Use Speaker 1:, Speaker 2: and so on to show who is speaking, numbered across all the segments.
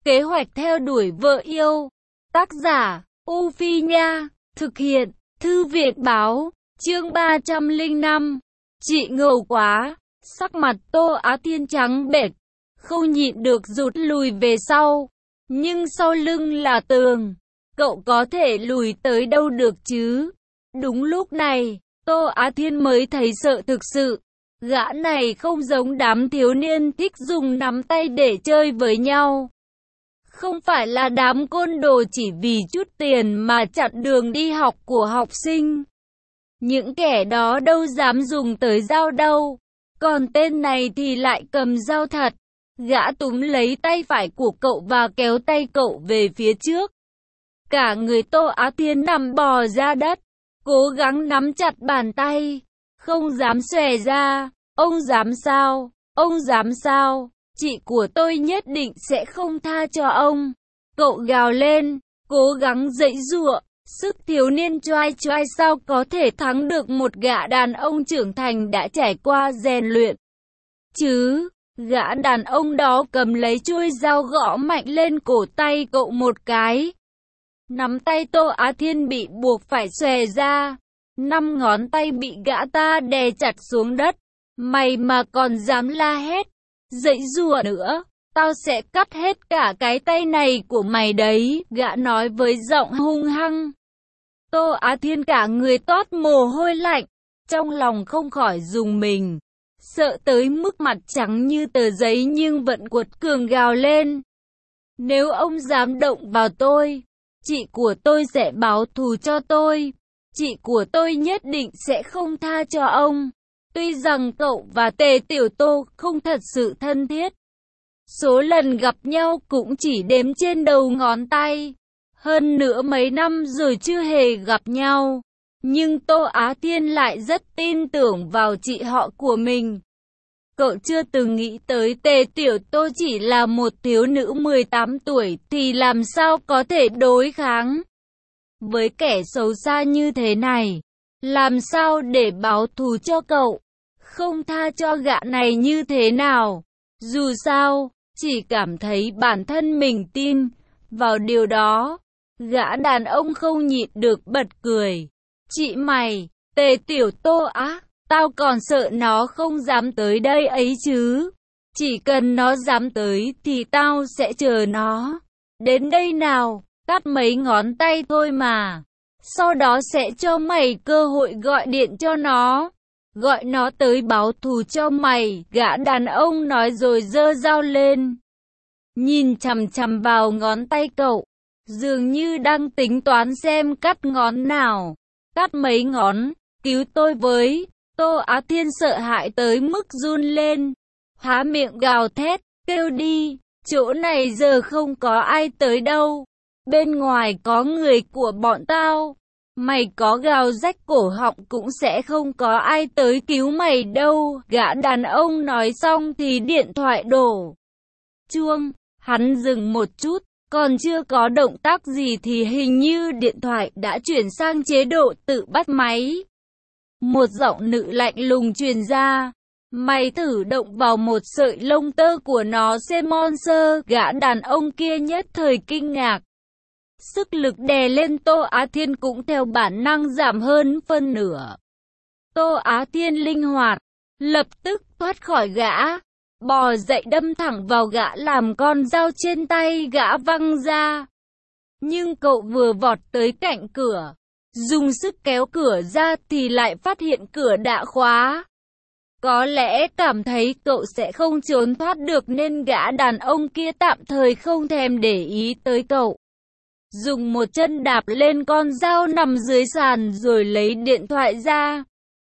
Speaker 1: Kế hoạch theo đuổi vợ yêu. Tác giả, U Phi Nha. Thực hiện, Thư viện Báo. Chương 305. Chị ngầu quá. Sắc mặt Tô Á Thiên trắng bệch, không nhịn được rụt lùi về sau. Nhưng sau lưng là tường, cậu có thể lùi tới đâu được chứ? Đúng lúc này, Tô Á Thiên mới thấy sợ thực sự. Gã này không giống đám thiếu niên thích dùng nắm tay để chơi với nhau. Không phải là đám côn đồ chỉ vì chút tiền mà chặn đường đi học của học sinh. Những kẻ đó đâu dám dùng tới dao đâu. Còn tên này thì lại cầm dao thật. Gã túm lấy tay phải của cậu và kéo tay cậu về phía trước. Cả người Tô Á Thiên nằm bò ra đất, cố gắng nắm chặt bàn tay, không dám xòe ra. Ông dám sao? Ông dám sao? Chị của tôi nhất định sẽ không tha cho ông. Cậu gào lên, cố gắng giãy giụa. Sức thiếu niên choai choai sao có thể thắng được một gã đàn ông trưởng thành đã trải qua rèn luyện chứ? Gã đàn ông đó cầm lấy chuôi dao gõ mạnh lên cổ tay cậu một cái. Nắm tay Tô Á Thiên bị buộc phải xòe ra. 5 ngón tay bị gã ta đè chặt xuống đất. Mày mà còn dám la hét, giãy giụa nữa, tao sẽ cắt hết cả cái tay này của mày đấy, gã nói với giọng hung hăng. Tô Á Thiên cả người toát mồ hôi lạnh, trong lòng không khỏi rùng mình, sợ tới mức mặt trắng như tờ giấy nhưng vẫn quật cường gào lên. Nếu ông dám động vào tôi, chị của tôi sẽ báo thù cho tôi, chị của tôi nhất định sẽ không tha cho ông. Tuy rằng cậu và Tề Tiểu Tô không thật sự thân thiết, số lần gặp nhau cũng chỉ đếm trên đầu ngón tay. Hơn nữa mấy năm rồi chưa hề gặp nhau. Nhưng Tô Á Thiên lại rất tin tưởng vào chị họ của mình. Cậu chưa từng nghĩ tới Tề Tiểu Tô chỉ là một thiếu nữ 18 tuổi thì làm sao có thể đối kháng với kẻ xấu xa như thế này. Làm sao để báo thù cho cậu, không tha cho gã này như thế nào? Dù sao, chỉ cảm thấy bản thân mình tin vào điều đó. Gã đàn ông không nhịn được bật cười. Chị mày, Tề Tiểu Tô á, tao còn sợ nó không dám tới đây ấy chứ. Chỉ cần nó dám tới thì tao sẽ chờ nó đến đây nào, cắt mấy ngón tay thôi mà. Sau đó sẽ cho mày cơ hội gọi điện cho nó, gọi nó tới báo thù cho mày, gã đàn ông nói rồi giơ dao lên, nhìn chằm chằm vào ngón tay cậu, dường như đang tính toán xem cắt ngón nào. Cắt mấy ngón, cứu tôi với. Tô Á Thiên sợ hãi tới mức run lên, há miệng gào thét, kêu đi, chỗ này giờ không có ai tới đâu, bên ngoài có người của bọn tao. Mày có gào rách cổ họng cũng sẽ không có ai tới cứu mày đâu. Gã đàn ông nói xong thì điện thoại đổ chuông. Hắn dừng một chút, còn chưa có động tác gì thì hình như điện thoại đã chuyển sang chế độ tự bắt máy. Một giọng nữ lạnh lùng truyền ra. Mày thử động vào một sợi lông tơ của nó xem monster. Gã đàn ông kia nhất thời kinh ngạc. Sức lực đè lên Tô Á Thiên cũng theo bản năng giảm hơn phân nửa. Tô Á Thiên linh hoạt, lập tức thoát khỏi gã, bò dậy đâm thẳng vào gã làm con dao trên tay gã văng ra. Nhưng cậu vừa vọt tới cạnh cửa, dùng sức kéo cửa ra thì lại phát hiện cửa đã khóa. Có lẽ cảm thấy cậu sẽ không trốn thoát được nên gã đàn ông kia tạm thời không thèm để ý tới cậu. Dùng một chân đạp lên con dao nằm dưới sàn rồi lấy điện thoại ra.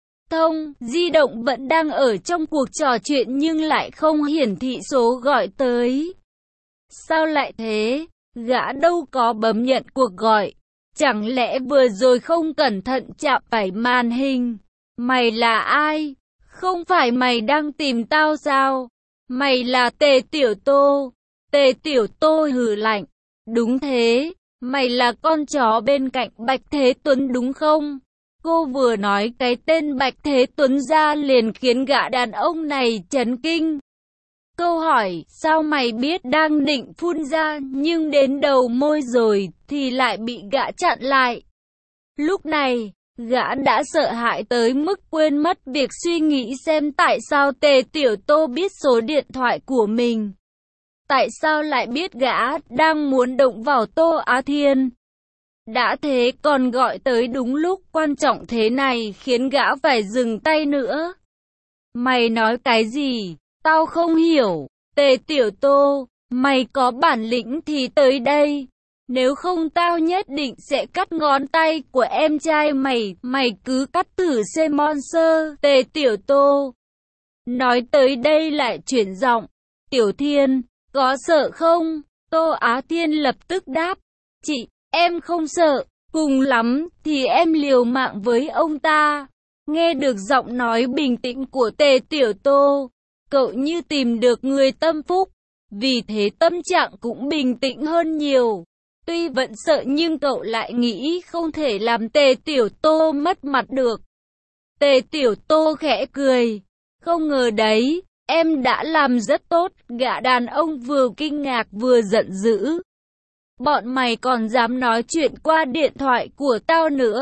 Speaker 1: Di động vẫn đang ở trong cuộc trò chuyện nhưng lại không hiển thị số gọi tới. Sao lại thế? Gã đâu có bấm nhận cuộc gọi. Chẳng lẽ vừa rồi không cẩn thận chạm phải màn hình? Mày là ai? Không phải mày đang tìm tao sao? Mày là Tề Tiểu Tô. Tề Tiểu Tô hừ lạnh. Đúng thế. Mày là con chó bên cạnh Bạch Thế Tuấn đúng không? Cô vừa nói cái tên Bạch Thế Tuấn ra liền khiến gã đàn ông này chấn kinh. Câu hỏi, sao mày biết đang định phun ra, nhưng đến đầu môi rồi, thì lại bị gã chặn lại. Lúc này, gã đã sợ hãi tới mức quên mất việc suy nghĩ xem tại sao Tề Tiểu Tô biết số điện thoại của mình. Tại sao lại biết gã đang muốn động vào Tô Á Thiên. Đã thế còn gọi tới đúng lúc quan trọng thế này khiến gã phải dừng tay nữa. Mày nói cái gì? Tao không hiểu. Tề Tiểu Tô, mày có bản lĩnh thì tới đây. Nếu không tao nhất định sẽ cắt ngón tay của em trai mày. Mày cứ cắt thử xem monster. Tề Tiểu Tô nói tới đây lại chuyển giọng. Tiểu Thiên, có sợ không? Tô Á Thiên lập tức đáp. Chị, em không sợ. Cùng lắm thì em liều mạng với ông ta. Nghe được giọng nói bình tĩnh của Tề Tiểu Tô, cậu như tìm được người tâm phúc. Vì thế tâm trạng cũng bình tĩnh hơn nhiều. Tuy vẫn sợ nhưng cậu lại nghĩ không thể làm Tề Tiểu Tô mất mặt được. Tề Tiểu Tô khẽ cười. Không ngờ đấy, em đã làm rất tốt. Gã đàn ông vừa kinh ngạc vừa giận dữ. Bọn mày còn dám nói chuyện qua điện thoại của tao nữa.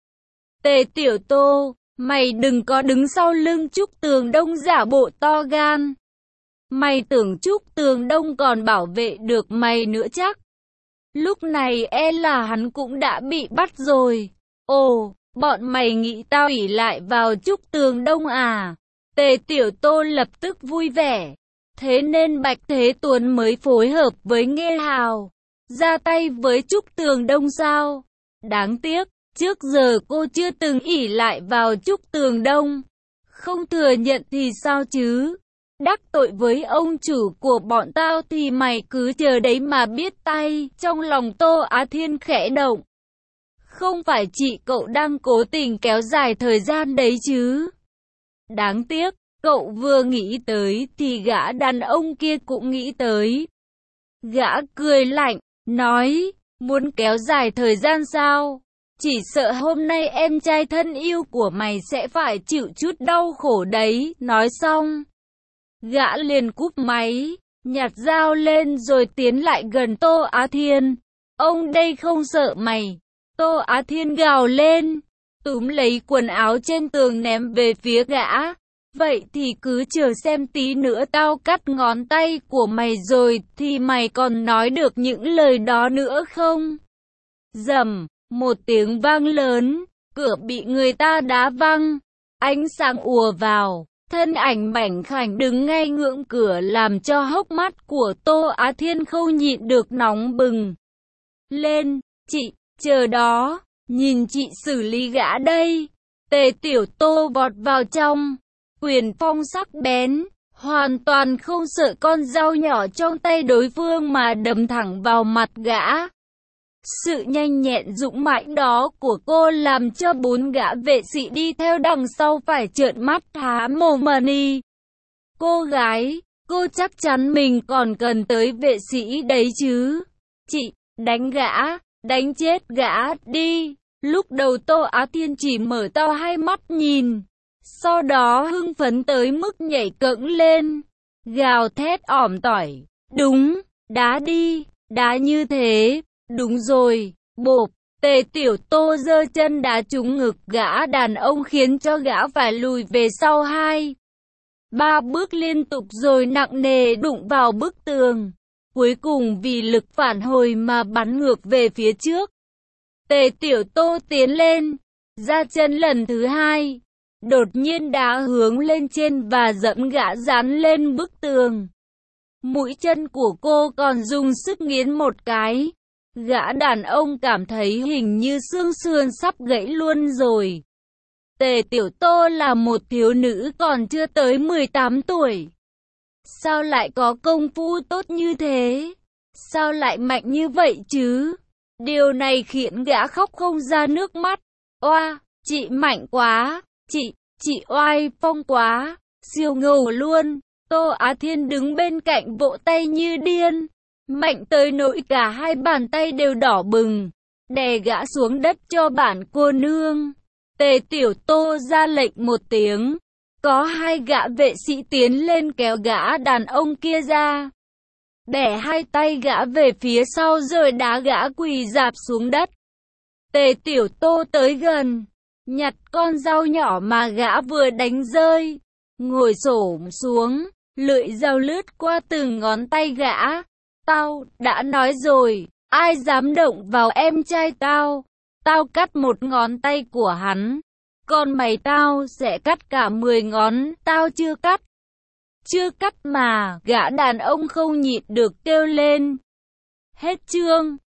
Speaker 1: Tề Tiểu Tô, mày đừng có đứng sau lưng Trúc Tường Đông giả bộ to gan. Mày tưởng Trúc Tường Đông còn bảo vệ được mày nữa chắc. Lúc này e là hắn cũng đã bị bắt rồi. Ồ, bọn mày nghĩ tao ỷ lại vào Trúc Tường Đông à? Tề Tiểu Tô lập tức vui vẻ. Thế nên Bạch Thế Tuấn mới phối hợp với Nghê Hào ra tay với Trúc Tường Đông sao? Đáng tiếc, trước giờ cô chưa từng ỷ lại vào Trúc Tường Đông. Không thừa nhận thì sao chứ? Đắc tội với ông chủ của bọn tao thì mày cứ chờ đấy mà biết tay. Trong lòng Tô Á Thiên khẽ động. Không phải chị cậu đang cố tình kéo dài thời gian đấy chứ? Đáng tiếc, cậu vừa nghĩ tới thì gã đàn ông kia cũng nghĩ tới. Gã cười lạnh, nói, muốn kéo dài thời gian sao? Chỉ sợ hôm nay em trai thân yêu của mày sẽ phải chịu chút đau khổ đấy. Nói xong, gã liền cúp máy, nhặt dao lên rồi tiến lại gần Tô Á Thiên. Ông đây không sợ mày. Tô Á Thiên gào lên, túm lấy quần áo trên tường ném về phía gã. Vậy thì cứ chờ xem tí nữa tao cắt ngón tay của mày rồi thì mày còn nói được những lời đó nữa không? Rầm, một tiếng vang lớn, cửa bị người ta đá văng, ánh sáng ùa vào, thân ảnh mảnh khảnh đứng ngay ngưỡng cửa làm cho hốc mắt của Tô Á Thiên không nhịn được nóng bừng lên. Chị, chờ đó, nhìn chị xử lý gã đây. Tề Tiểu Tô vọt vào trong, quyền phong sắc bén, hoàn toàn không sợ con dao nhỏ trong tay đối phương mà đâm thẳng vào mặt gã. Sự nhanh nhẹn dũng mãnh đó của cô làm cho 4 gã vệ sĩ đi theo đằng sau phải trợn mắt há mồm đi. Cô gái, cô chắc chắn mình còn cần tới vệ sĩ đấy chứ? Chị, đánh gã, đánh chết gã đi. Lúc đầu Tô Á Thiên chỉ mở to hai mắt nhìn, sau đó hưng phấn tới mức nhảy cẫng lên, gào thét ỏm tỏi. Đúng, đá đi, đá như thế. Đúng rồi, bộp, Tề Tiểu Tô giơ chân đá trúng ngực gã đàn ông khiến cho gã phải lùi về sau 2-3 bước liên tục rồi nặng nề đụng vào bức tường. Cuối cùng vì lực phản hồi mà bắn ngược về phía trước. Tề Tiểu Tô tiến lên, ra chân lần thứ hai, đột nhiên đá hướng lên trên và dẫm gã dán lên bức tường. Mũi chân của cô còn dùng sức nghiến một cái. Gã đàn ông cảm thấy hình như xương sườn sắp gãy luôn rồi. Tề Tiểu Tô là một thiếu nữ còn chưa tới 18 tuổi. Sao lại có công phu tốt như thế? Sao lại mạnh như vậy chứ? Điều này khiến gã khóc không ra nước mắt. Oa, chị mạnh quá, chị oai phong quá, siêu ngầu luôn. Tô Á Thiên đứng bên cạnh vỗ tay như điên, mạnh tới nỗi cả hai bàn tay đều đỏ bừng, đè gã xuống đất cho bản cô nương. Tề Tiểu Tô ra lệnh một tiếng, Có hai gã vệ sĩ tiến lên kéo gã đàn ông kia ra, bẻ hai tay gã về phía sau rồi đá gã quỳ rạp xuống đất. Tề Tiểu Tô tới gần, nhặt con dao nhỏ mà gã vừa đánh rơi, ngồi xổm xuống, lưỡi dao lướt qua từng ngón tay gã. Tao đã nói rồi, ai dám động vào em trai tao, tao cắt một ngón tay của hắn, còn mày tao sẽ cắt cả 10 ngón, tao chưa cắt. Chưa cắt mà, gã đàn ông không nhịn được kêu lên. Hết chương.